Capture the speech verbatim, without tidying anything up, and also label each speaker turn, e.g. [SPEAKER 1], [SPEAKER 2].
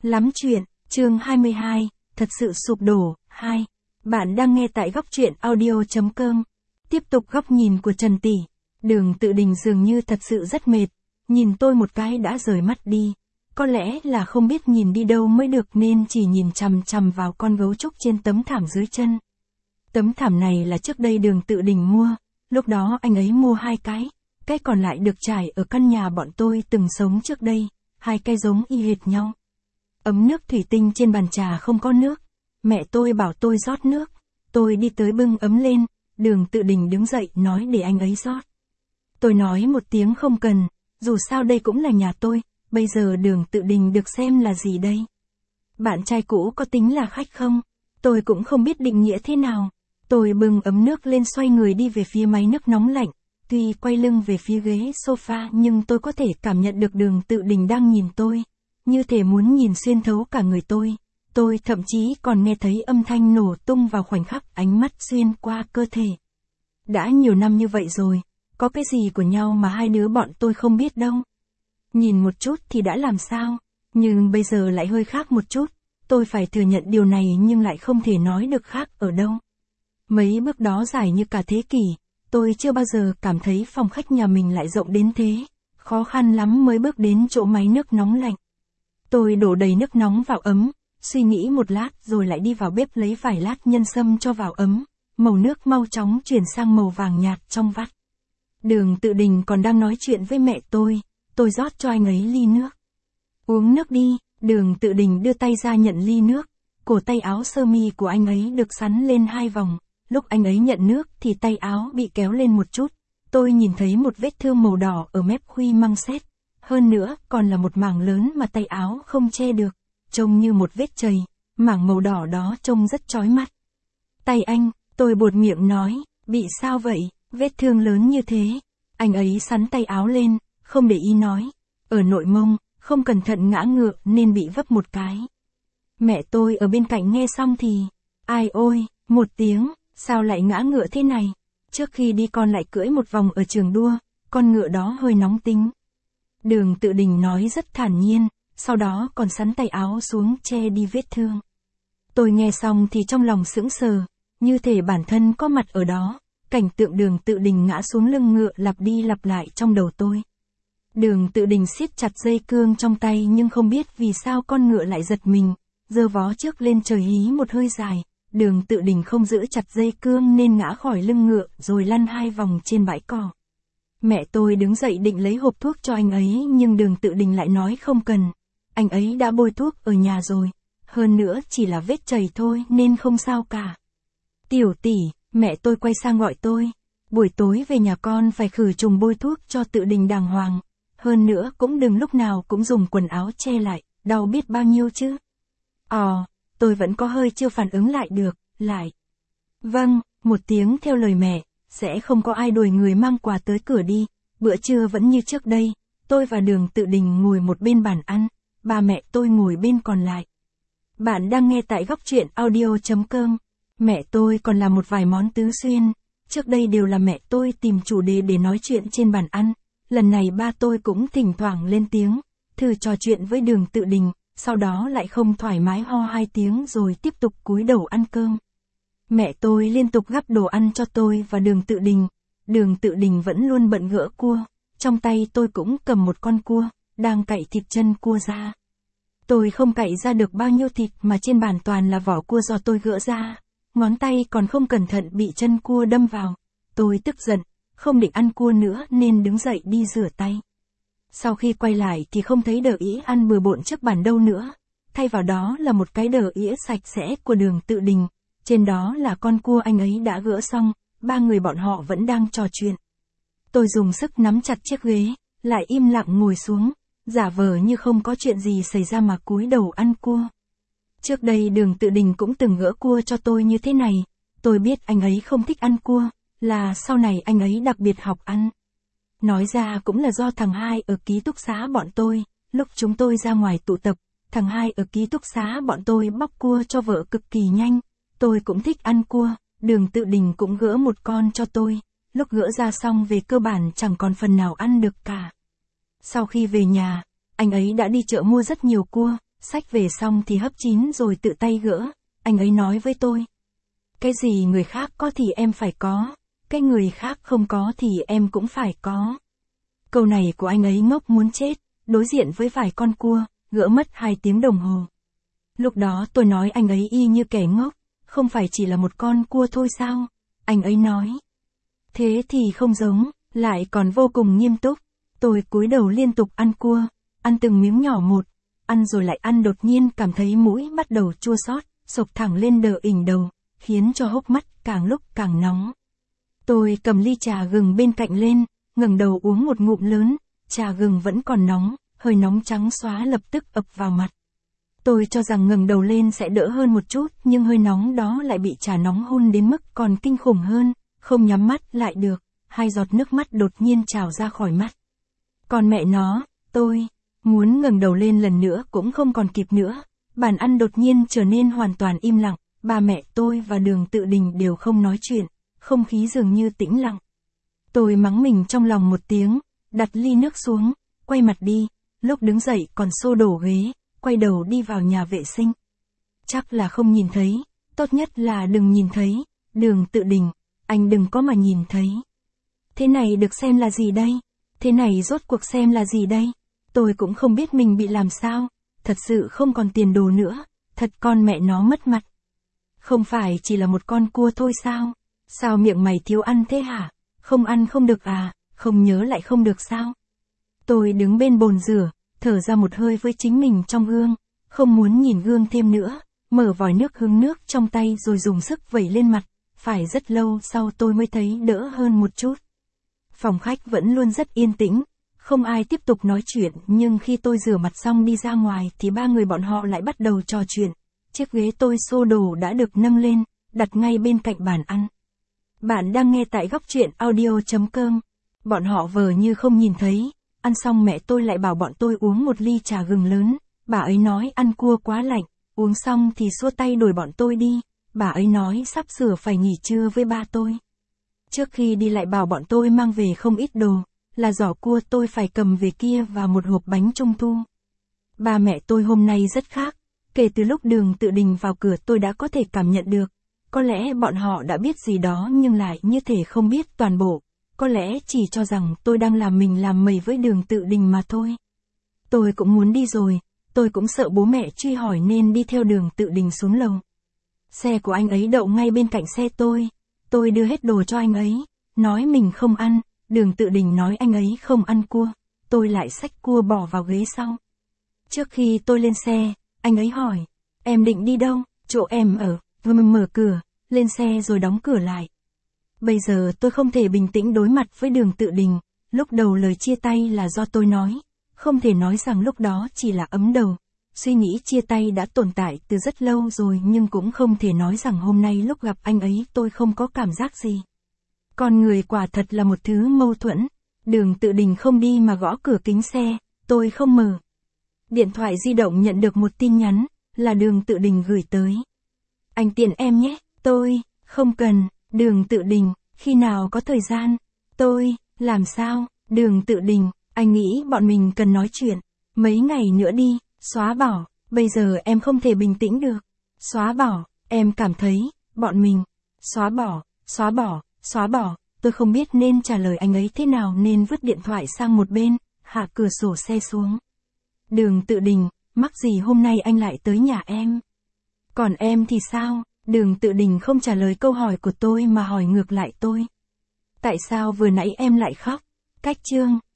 [SPEAKER 1] Lắm chuyện, chương hai mươi hai, thật sự sụp đổ, hai. Bạn đang nghe tại góc truyện audio chấm com. Tiếp tục góc nhìn của Trần Tỷ. Đường Tự Đình dường như thật sự rất mệt. Nhìn tôi một cái đã rời mắt đi. Có lẽ là không biết nhìn đi đâu mới được nên chỉ nhìn chằm chằm vào con gấu trúc trên tấm thảm dưới chân. Tấm thảm này là trước đây Đường Tự Đình mua. Lúc đó anh ấy mua hai cái. Cái còn lại được trải ở căn nhà bọn tôi từng sống trước đây. Hai cái giống y hệt nhau. Ấm nước thủy tinh trên bàn trà không có nước. Mẹ tôi bảo tôi rót nước. Tôi đi tới bưng ấm lên. Đường Tự Đình đứng dậy nói để anh ấy rót. Tôi nói một tiếng không cần. Dù sao đây cũng là nhà tôi. Bây giờ Đường Tự Đình được xem là gì đây? Bạn trai cũ có tính là khách không? Tôi cũng không biết định nghĩa thế nào. Tôi bưng ấm nước lên xoay người đi về phía máy nước nóng lạnh. Tuy quay lưng về phía ghế sofa nhưng tôi có thể cảm nhận được Đường Tự Đình đang nhìn tôi. Như thể muốn nhìn xuyên thấu cả người tôi. Tôi thậm chí còn nghe thấy âm thanh nổ tung vào khoảnh khắc ánh mắt xuyên qua cơ thể. Đã nhiều năm như vậy rồi, có cái gì của nhau mà hai đứa bọn tôi không biết đâu. Nhìn một chút thì đã làm sao, nhưng bây giờ lại hơi khác một chút. Tôi phải thừa nhận điều này nhưng lại không thể nói được khác ở đâu. Mấy bước đó dài như cả thế kỷ, tôi chưa bao giờ cảm thấy phòng khách nhà mình lại rộng đến thế. Khó khăn lắm mới bước đến chỗ máy nước nóng lạnh. Tôi đổ đầy nước nóng vào ấm, suy nghĩ một lát rồi lại đi vào bếp lấy vài lát nhân sâm cho vào ấm. Màu nước mau chóng chuyển sang màu vàng nhạt trong vắt. Đường Tự Đình còn đang nói chuyện với mẹ tôi, tôi rót cho anh ấy ly nước. Uống nước đi, Đường Tự Đình đưa tay ra nhận ly nước. Cổ tay áo sơ mi của anh ấy được xắn lên hai vòng, lúc anh ấy nhận nước thì tay áo bị kéo lên một chút. Tôi nhìn thấy một vết thương màu đỏ ở mép khuy măng xét. Hơn nữa, còn là một mảng lớn mà tay áo không che được, trông như một vết chày, mảng màu đỏ đó trông rất chói mắt. Tay anh, tôi buột miệng nói, bị sao vậy, vết thương lớn như thế. Anh ấy xắn tay áo lên, không để ý nói, ở nội mông, không cẩn thận ngã ngựa nên bị vấp một cái. Mẹ tôi ở bên cạnh nghe xong thì, ai ôi, một tiếng, sao lại ngã ngựa thế này? Trước khi đi con lại cưỡi một vòng ở trường đua, con ngựa đó hơi nóng tính. Đường Tự Đình nói rất thản nhiên, sau đó còn xắn tay áo xuống che đi vết thương. Tôi nghe xong thì trong lòng sững sờ, như thể bản thân có mặt ở đó, cảnh tượng Đường Tự Đình ngã xuống lưng ngựa lặp đi lặp lại trong đầu tôi. Đường Tự Đình siết chặt dây cương trong tay nhưng không biết vì sao con ngựa lại giật mình, giơ vó trước lên trời hí một hơi dài. Đường Tự Đình không giữ chặt dây cương nên ngã khỏi lưng ngựa rồi lăn hai vòng trên bãi cỏ. Mẹ tôi đứng dậy định lấy hộp thuốc cho anh ấy nhưng Đường Tự Đình lại nói không cần. Anh ấy đã bôi thuốc ở nhà rồi. Hơn nữa chỉ là vết chảy thôi nên không sao cả. Tiểu tỷ, mẹ tôi quay sang gọi tôi. Buổi tối về nhà con phải khử trùng bôi thuốc cho Tự Đình đàng hoàng. Hơn nữa cũng đừng lúc nào cũng dùng quần áo che lại, đau biết bao nhiêu chứ. Ồ, tôi vẫn có hơi chưa phản ứng lại được, lại. Vâng, một tiếng theo lời mẹ. Sẽ không có ai đuổi người mang quà tới cửa đi. Bữa trưa vẫn như trước đây. Tôi và Đường Tự Đình ngồi một bên bàn ăn. Ba mẹ tôi ngồi bên còn lại. Bạn đang nghe tại góc truyện audio chấm com. Mẹ tôi còn làm một vài món tứ xuyên. Trước đây đều là mẹ tôi tìm chủ đề để nói chuyện trên bàn ăn. Lần này ba tôi cũng thỉnh thoảng lên tiếng. Thử trò chuyện với Đường Tự Đình. Sau đó lại không thoải mái ho hai tiếng rồi tiếp tục cúi đầu ăn cơm. Mẹ tôi liên tục gắp đồ ăn cho tôi và Đường Tự Đình. Đường Tự Đình vẫn luôn bận gỡ cua. Trong tay tôi cũng cầm một con cua, đang cạy thịt chân cua ra. Tôi không cạy ra được bao nhiêu thịt mà trên bàn toàn là vỏ cua do tôi gỡ ra. Ngón tay còn không cẩn thận bị chân cua đâm vào. Tôi tức giận, không định ăn cua nữa nên đứng dậy đi rửa tay. Sau khi quay lại thì không thấy đờ ĩa ăn bừa bộn trước bàn đâu nữa. Thay vào đó là một cái đờ ĩa sạch sẽ của Đường Tự Đình. Trên đó là con cua anh ấy đã gỡ xong, ba người bọn họ vẫn đang trò chuyện. Tôi dùng sức nắm chặt chiếc ghế, lại im lặng ngồi xuống, giả vờ như không có chuyện gì xảy ra mà cúi đầu ăn cua. Trước đây Đường Tự Đình cũng từng gỡ cua cho tôi như thế này, tôi biết anh ấy không thích ăn cua, là sau này anh ấy đặc biệt học ăn. Nói ra cũng là do thằng hai ở ký túc xá bọn tôi, lúc chúng tôi ra ngoài tụ tập, thằng hai ở ký túc xá bọn tôi bóc cua cho vợ cực kỳ nhanh. Tôi cũng thích ăn cua, Đường Tự Đình cũng gỡ một con cho tôi, lúc gỡ ra xong về cơ bản chẳng còn phần nào ăn được cả. Sau khi về nhà, anh ấy đã đi chợ mua rất nhiều cua, Xách về xong thì hấp chín rồi tự tay gỡ, anh ấy nói với tôi. Cái gì người khác có thì em phải có, cái người khác không có thì em cũng phải có. Câu này của anh ấy ngốc muốn chết, đối diện với vài con cua, gỡ mất hai tiếng đồng hồ. Lúc đó tôi nói anh ấy y như kẻ ngốc, không phải chỉ là một con cua thôi sao? Anh ấy nói. Thế thì không giống, lại còn vô cùng nghiêm túc. Tôi cúi đầu liên tục ăn cua, ăn từng miếng nhỏ một, ăn rồi lại ăn, đột nhiên cảm thấy mũi bắt đầu chua xót, sộc thẳng lên đờ ỉnh đầu, khiến cho hốc mắt càng lúc càng nóng. Tôi cầm ly trà gừng bên cạnh lên, ngẩng đầu uống một ngụm lớn, trà gừng vẫn còn nóng, hơi nóng trắng xóa lập tức ập vào mặt. Tôi cho rằng ngẩng đầu lên sẽ đỡ hơn một chút, nhưng hơi nóng đó lại bị trà nóng hun đến mức còn kinh khủng hơn, không nhắm mắt lại được, hai giọt nước mắt đột nhiên trào ra khỏi mắt. Còn mẹ nó, tôi muốn ngẩng đầu lên lần nữa cũng không còn kịp nữa, bàn ăn đột nhiên trở nên hoàn toàn im lặng, ba mẹ tôi và Đường Tự Đình đều không nói chuyện, không khí dường như tĩnh lặng. Tôi mắng mình trong lòng một tiếng, đặt ly nước xuống, quay mặt đi, lúc đứng dậy còn xô đổ ghế, quay đầu đi vào nhà vệ sinh. Chắc là không nhìn thấy, tốt nhất là đừng nhìn thấy, Đường Tự Đình, anh đừng có mà nhìn thấy. Thế này được xem là gì đây? Thế này rốt cuộc xem là gì đây? Tôi cũng không biết mình bị làm sao, thật sự không còn tiền đồ nữa, thật con mẹ nó mất mặt. Không phải chỉ là một con cua thôi sao? Sao miệng mày thiếu ăn thế hả? Không ăn không được à? Không nhớ lại không được sao? Tôi đứng bên bồn rửa, thở ra một hơi với chính mình trong gương, không muốn nhìn gương thêm nữa, mở vòi nước hứng nước trong tay rồi dùng sức vẩy lên mặt, phải rất lâu sau tôi mới thấy đỡ hơn một chút. Phòng khách vẫn luôn rất yên tĩnh, không ai tiếp tục nói chuyện, nhưng khi tôi rửa mặt xong đi ra ngoài thì ba người bọn họ lại bắt đầu trò chuyện. Chiếc ghế tôi xô đồ đã được nâng lên, đặt ngay bên cạnh bàn ăn. Bạn đang nghe tại góc truyện audio chấm com. Bọn họ vờ như không nhìn thấy, ăn xong mẹ tôi lại bảo bọn tôi uống một ly trà gừng lớn, bà ấy nói ăn cua quá lạnh, uống xong thì xua tay đuổi bọn tôi đi, bà ấy nói sắp sửa phải nghỉ trưa với ba tôi. Trước khi đi lại bảo bọn tôi mang về không ít đồ, là giỏ cua tôi phải cầm về kia và một hộp bánh trung thu. Ba mẹ tôi hôm nay rất khác, kể từ lúc Đường Tự Đình vào cửa tôi đã có thể cảm nhận được. Có lẽ bọn họ đã biết gì đó nhưng lại như thể không biết toàn bộ, có lẽ chỉ cho rằng tôi đang làm mình làm mày với Đường Tự Đình mà thôi. Tôi cũng muốn đi rồi, tôi cũng sợ bố mẹ truy hỏi nên đi theo Đường Tự Đình xuống lầu. Xe của anh ấy đậu ngay bên cạnh xe tôi, tôi đưa hết đồ cho anh ấy, nói mình không ăn, Đường Tự Đình nói anh ấy không ăn cua, tôi lại xách cua bỏ vào ghế sau. Trước khi tôi lên xe, anh ấy hỏi, em định đi đâu, chỗ em ở, vừa mở cửa, lên xe rồi đóng cửa lại. Bây giờ tôi không thể bình tĩnh đối mặt với Đường Tự Đình, lúc đầu lời chia tay là do tôi nói, không thể nói rằng lúc đó chỉ là ấm đầu. Suy nghĩ chia tay đã tồn tại từ rất lâu rồi nhưng cũng không thể nói rằng hôm nay lúc gặp anh ấy tôi không có cảm giác gì. Con người quả thật là một thứ mâu thuẫn. Đường Tự Đình không đi mà gõ cửa kính xe, tôi không mở. Điện thoại di động nhận được một tin nhắn, là Đường Tự Đình gửi tới. Anh tiện em nhé, tôi, không cần, Đường Tự Đình, khi nào có thời gian, tôi, làm sao, Đường Tự Đình, anh nghĩ bọn mình cần nói chuyện, mấy ngày nữa đi, xóa bỏ, bây giờ em không thể bình tĩnh được, xóa bỏ, em cảm thấy, bọn mình, xóa bỏ, xóa bỏ, xóa bỏ, tôi không biết nên trả lời anh ấy thế nào nên vứt điện thoại sang một bên, hạ cửa sổ xe xuống. Đường Tự Đình, mắc gì hôm nay anh lại tới nhà em? Còn em thì sao? Đường Tự Đình không trả lời câu hỏi của tôi mà hỏi ngược lại tôi. Tại sao vừa nãy em lại khóc? Cách chương